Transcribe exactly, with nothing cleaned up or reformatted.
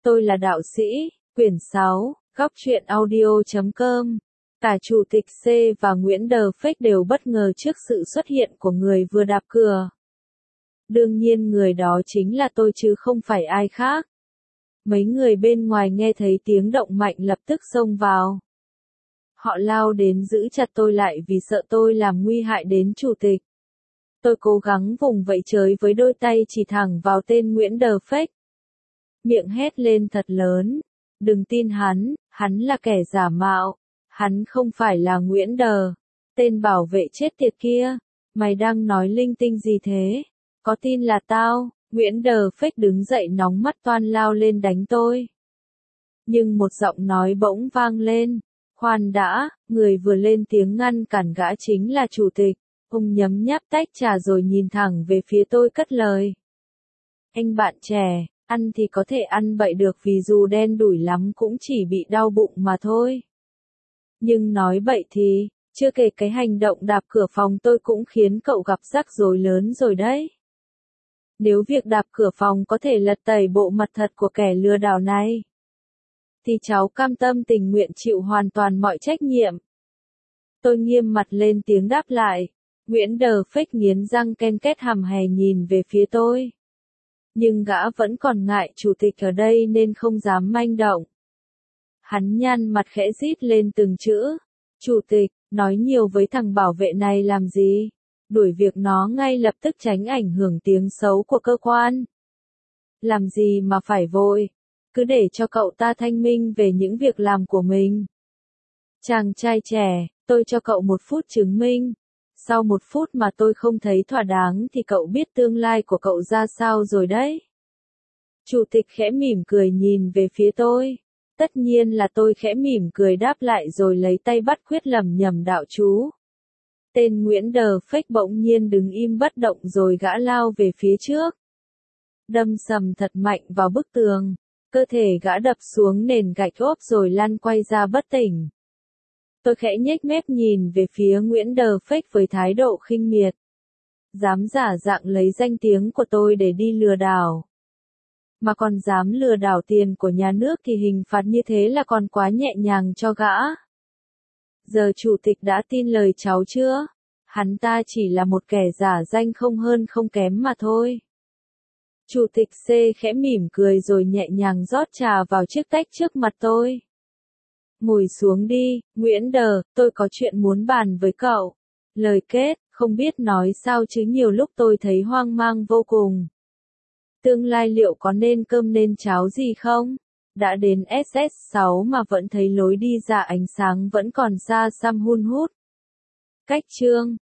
Tôi là đạo sĩ, quyển sáu, góc truyện audio chấm com. Cả Chủ tịch C và Nguyễn Đờ Phếch đều bất ngờ trước sự xuất hiện của người vừa đạp cửa. Đương nhiên người đó chính là tôi chứ không phải ai khác. Mấy người bên ngoài nghe thấy tiếng động mạnh lập tức xông vào. Họ lao đến giữ chặt tôi lại vì sợ tôi làm nguy hại đến chủ tịch. Tôi cố gắng vùng vẫy chới với đôi tay chỉ thẳng vào tên Nguyễn Đờ Phếch. Miệng hét lên thật lớn. Đừng tin hắn, hắn là kẻ giả mạo. Hắn không phải là Nguyễn Đờ. Tên bảo vệ chết tiệt kia. Mày đang nói linh tinh gì thế? Có tin là tao? Nguyễn Đờ Phếch đứng dậy nóng mắt toan lao lên đánh tôi. Nhưng một giọng nói bỗng vang lên. Khoan đã, người vừa lên tiếng ngăn cản gã chính là chủ tịch. Ông nhấm nháp tách trà rồi nhìn thẳng về phía tôi cất lời. Anh bạn trẻ, ăn thì có thể ăn bậy được vì dù đen đủi lắm cũng chỉ bị đau bụng mà thôi. Nhưng nói bậy thì, chưa kể cái hành động đạp cửa phòng tôi cũng khiến cậu gặp rắc rối lớn rồi đấy. Nếu việc đạp cửa phòng có thể lật tẩy bộ mặt thật của kẻ lừa đảo này, thì cháu cam tâm tình nguyện chịu hoàn toàn mọi trách nhiệm. Tôi nghiêm mặt lên tiếng đáp lại. Nguyễn Đờ Phếch nghiến răng ken két hằm hè nhìn về phía tôi. Nhưng gã vẫn còn ngại chủ tịch ở đây nên không dám manh động. Hắn nhăn mặt khẽ rít lên từng chữ. Chủ tịch, nói nhiều với thằng bảo vệ này làm gì? Đuổi việc nó ngay lập tức tránh ảnh hưởng tiếng xấu của cơ quan. Làm gì mà phải vội? Cứ để cho cậu ta thanh minh về những việc làm của mình. Chàng trai trẻ, tôi cho cậu một phút chứng minh. Sau một phút mà tôi không thấy thỏa đáng thì cậu biết tương lai của cậu ra sao rồi đấy. Chủ tịch khẽ mỉm cười nhìn về phía tôi. Tất nhiên là tôi khẽ mỉm cười đáp lại rồi lấy tay bắt quyết lẩm nhẩm đạo chú. Tên Nguyễn Đờ Phếch bỗng nhiên đứng im bất động rồi gã lao về phía trước. Đâm sầm thật mạnh vào bức tường. Cơ thể gã đập xuống nền gạch ốp rồi lăn quay ra bất tỉnh. Tôi khẽ nhếch mép nhìn về phía Nguyễn Đờ Phếch với thái độ khinh miệt. Dám giả dạng lấy danh tiếng của tôi để đi lừa đảo. Mà còn dám lừa đảo tiền của nhà nước thì hình phạt như thế là còn quá nhẹ nhàng cho gã. Giờ chủ tịch đã tin lời cháu chưa? Hắn ta chỉ là một kẻ giả danh không hơn không kém mà thôi. Chủ tịch C khẽ mỉm cười rồi nhẹ nhàng rót trà vào chiếc tách trước mặt tôi. Ngồi xuống đi, Nguyễn Đờ, tôi có chuyện muốn bàn với cậu. Lời kết, không biết nói sao chứ nhiều lúc tôi thấy hoang mang vô cùng. Tương lai liệu có nên cơm nên cháo gì không? Đã đến S S sáu mà vẫn thấy lối đi ra ánh sáng vẫn còn xa xăm hun hút. Cách chương